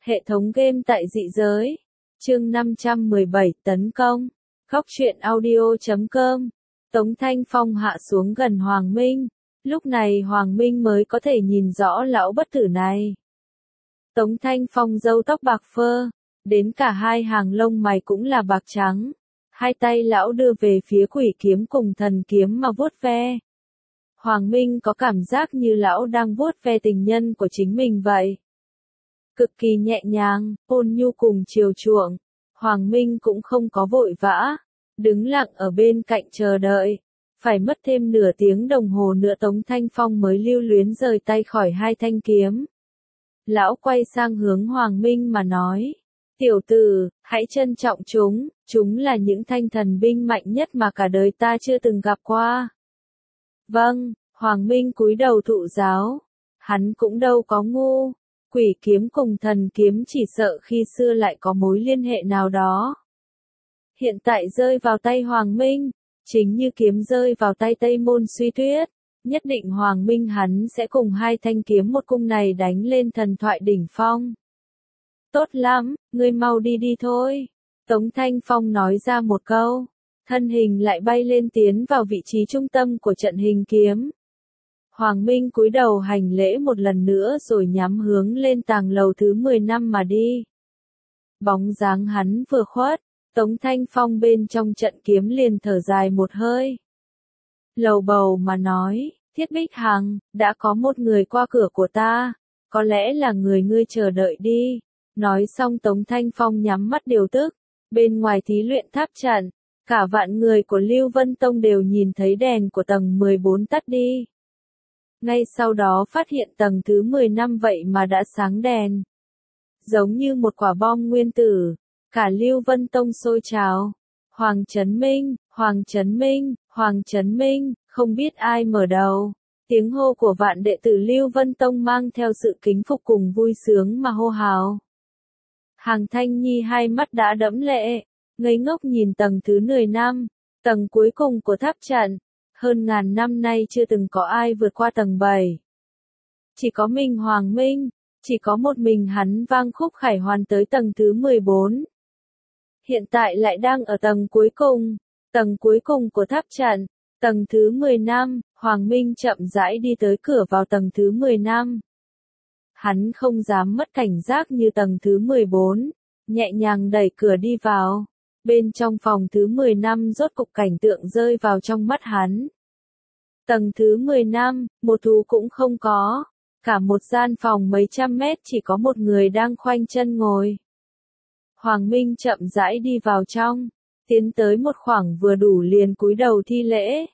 Hệ thống game tại dị giới. Chương 517 tấn công. Góc truyện audio.com. Tống Thanh Phong hạ xuống gần Hoàng Minh. Lúc này Hoàng Minh mới có thể nhìn rõ lão bất tử này. Tống Thanh Phong râu tóc bạc phơ, đến cả hai hàng lông mày cũng là bạc trắng. Hai tay lão đưa về phía quỷ kiếm cùng thần kiếm mà vuốt ve. Hoàng Minh có cảm giác như lão đang vuốt ve tình nhân của chính mình vậy. Cực kỳ nhẹ nhàng, ôn nhu cùng chiều chuộng. Hoàng Minh cũng không có vội vã, đứng lặng ở bên cạnh chờ đợi. Phải mất thêm nửa tiếng đồng hồ nữa Tống Thanh Phong mới lưu luyến rời tay khỏi hai thanh kiếm. Lão quay sang hướng Hoàng Minh mà nói, tiểu tử, hãy trân trọng chúng là những thanh thần binh mạnh nhất mà cả đời ta chưa từng gặp qua. Vâng, Hoàng Minh cúi đầu thụ giáo, hắn cũng đâu có ngu, quỷ kiếm cùng thần kiếm chỉ sợ khi xưa lại có mối liên hệ nào đó. Hiện tại rơi vào tay Hoàng Minh, chính như kiếm rơi vào tay Tây Môn Suy Tuyết, nhất định Hoàng Minh hắn sẽ cùng hai thanh kiếm một cung này đánh lên thần thoại đỉnh phong. Tốt lắm, ngươi mau đi đi thôi. Tống Thanh Phong nói ra một câu, thân hình lại bay lên tiến vào vị trí trung tâm của trận hình kiếm. Hoàng Minh cúi đầu hành lễ một lần nữa rồi nhắm hướng lên tàng lầu thứ 10 năm mà đi. Bóng dáng hắn vừa khuất, Tống Thanh Phong bên trong trận kiếm liền thở dài một hơi. Lầu bầu mà nói, Thiết Bích Hằng, đã có một người qua cửa của ta, có lẽ là người ngươi chờ đợi đi. Nói xong Tống Thanh Phong nhắm mắt điều tức, bên ngoài thí luyện tháp trận, cả vạn người của Lưu Vân Tông đều nhìn thấy đèn của tầng 14 tắt đi. Ngay sau đó phát hiện tầng thứ 10 năm vậy mà đã sáng đèn. Giống như một quả bom nguyên tử, cả Lưu Vân Tông sôi trào. Hoàng Chấn Minh, Hoàng Chấn Minh, Hoàng Chấn Minh, không biết ai mở đầu. Tiếng hô của vạn đệ tử Lưu Vân Tông mang theo sự kính phục cùng vui sướng mà hô hào. Hàng Thanh Nhi hai mắt đã đẫm lệ, ngây ngốc nhìn tầng thứ 10 năm, tầng cuối cùng của tháp trận. Hơn ngàn năm nay chưa từng có ai vượt qua tầng 7. Chỉ có mình Hoàng Minh, chỉ có một mình hắn vang khúc khải hoàn tới tầng thứ 14. Hiện tại lại đang ở tầng cuối cùng của tháp trận, tầng thứ 10 năm, Hoàng Minh chậm rãi đi tới cửa vào tầng thứ 10 năm. Hắn không dám mất cảnh giác như tầng thứ 14, nhẹ nhàng đẩy cửa đi vào. Bên trong phòng thứ 10 năm rốt cục cảnh tượng rơi vào trong mắt hắn. Tầng thứ 10 năm, một thú cũng không có. Cả một gian phòng mấy trăm mét chỉ có một người đang khoanh chân ngồi. Hoàng Minh chậm rãi đi vào trong, tiến tới một khoảng vừa đủ liền cúi đầu thi lễ.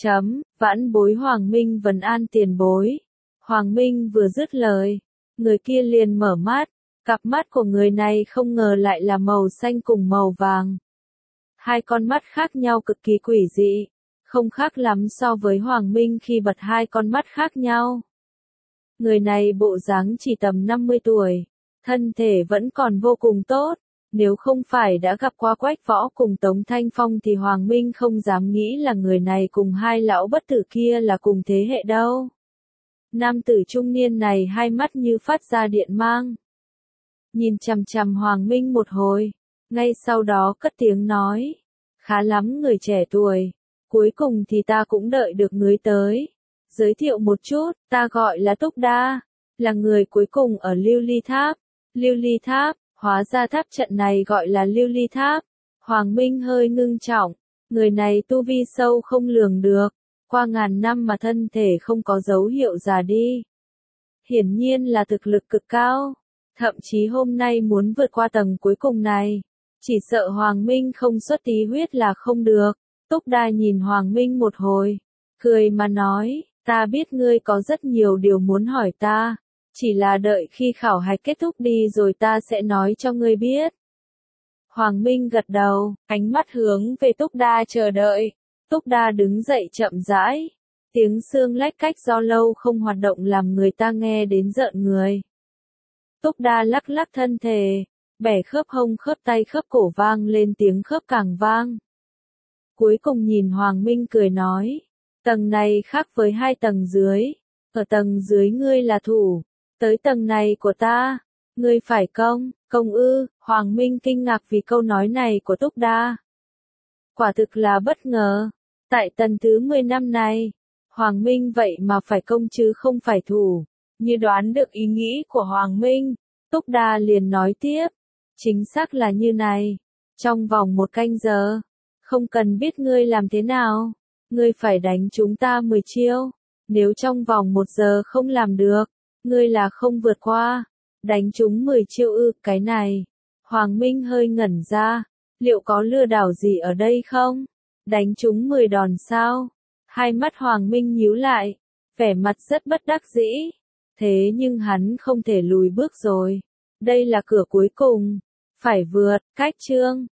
Vãn bối Hoàng Minh vần an tiền bối. Hoàng Minh vừa dứt lời, người kia liền mở mắt. Cặp mắt của người này không ngờ lại là màu xanh cùng màu vàng. Hai con mắt khác nhau cực kỳ quỷ dị, không khác lắm so với Hoàng Minh khi bật hai con mắt khác nhau. Người này bộ dáng chỉ tầm 50 tuổi, thân thể vẫn còn vô cùng tốt, nếu không phải đã gặp qua Quách Võ cùng Tống Thanh Phong thì Hoàng Minh không dám nghĩ là người này cùng hai lão bất tử kia là cùng thế hệ đâu. Nam tử trung niên này hai mắt như phát ra điện mang. Nhìn chằm chằm Hoàng Minh một hồi, ngay sau đó cất tiếng nói, khá lắm người trẻ tuổi, cuối cùng thì ta cũng đợi được ngươi tới. Giới thiệu một chút, ta gọi là Túc Đa, là người cuối cùng ở Lưu Ly Tháp. Lưu Ly Tháp, hóa ra tháp trận này gọi là Lưu Ly Tháp. Hoàng Minh hơi ngưng trọng, người này tu vi sâu không lường được, qua ngàn năm mà thân thể không có dấu hiệu già đi. Hiển nhiên là thực lực cực cao. Thậm chí hôm nay muốn vượt qua tầng cuối cùng này, chỉ sợ Hoàng Minh không xuất tí huyết là không được. Túc Đa nhìn Hoàng Minh một hồi, cười mà nói, ta biết ngươi có rất nhiều điều muốn hỏi ta, chỉ là đợi khi khảo hạch kết thúc đi rồi ta sẽ nói cho ngươi biết. Hoàng Minh gật đầu, ánh mắt hướng về Túc Đa chờ đợi. Túc Đa đứng dậy chậm rãi, tiếng xương lách cách do lâu không hoạt động làm người ta nghe đến rợn người. Túc Đa lắc lắc thân thể, bẻ khớp hông khớp tay khớp cổ vang lên tiếng khớp càng vang. Cuối cùng nhìn Hoàng Minh cười nói, tầng này khác với hai tầng dưới, ở tầng dưới ngươi là thủ, tới tầng này của ta, Ngươi phải công ư? Hoàng Minh kinh ngạc vì câu nói này của Túc Đa. Quả thực là bất ngờ. Tại tần thứ 10 năm này, Hoàng Minh vậy mà phải công chứ không phải thủ. Như đoán được ý nghĩ của Hoàng Minh, Túc Đa liền nói tiếp. Chính xác là như này. Trong vòng 1 canh giờ, không cần biết ngươi làm thế nào, ngươi phải đánh chúng ta 10 chiêu. Nếu trong vòng 1 giờ không làm được, ngươi là không vượt qua. Đánh chúng 10 chiêu ư? Cái này. Hoàng Minh hơi ngẩn ra. Liệu có lừa đảo gì ở đây không? Đánh chúng 10 đòn sao? Hai mắt Hoàng Minh nhíu lại, vẻ mặt rất bất đắc dĩ. Thế nhưng hắn không thể lùi bước rồi. Đây là cửa cuối cùng. Phải vượt. Cách chương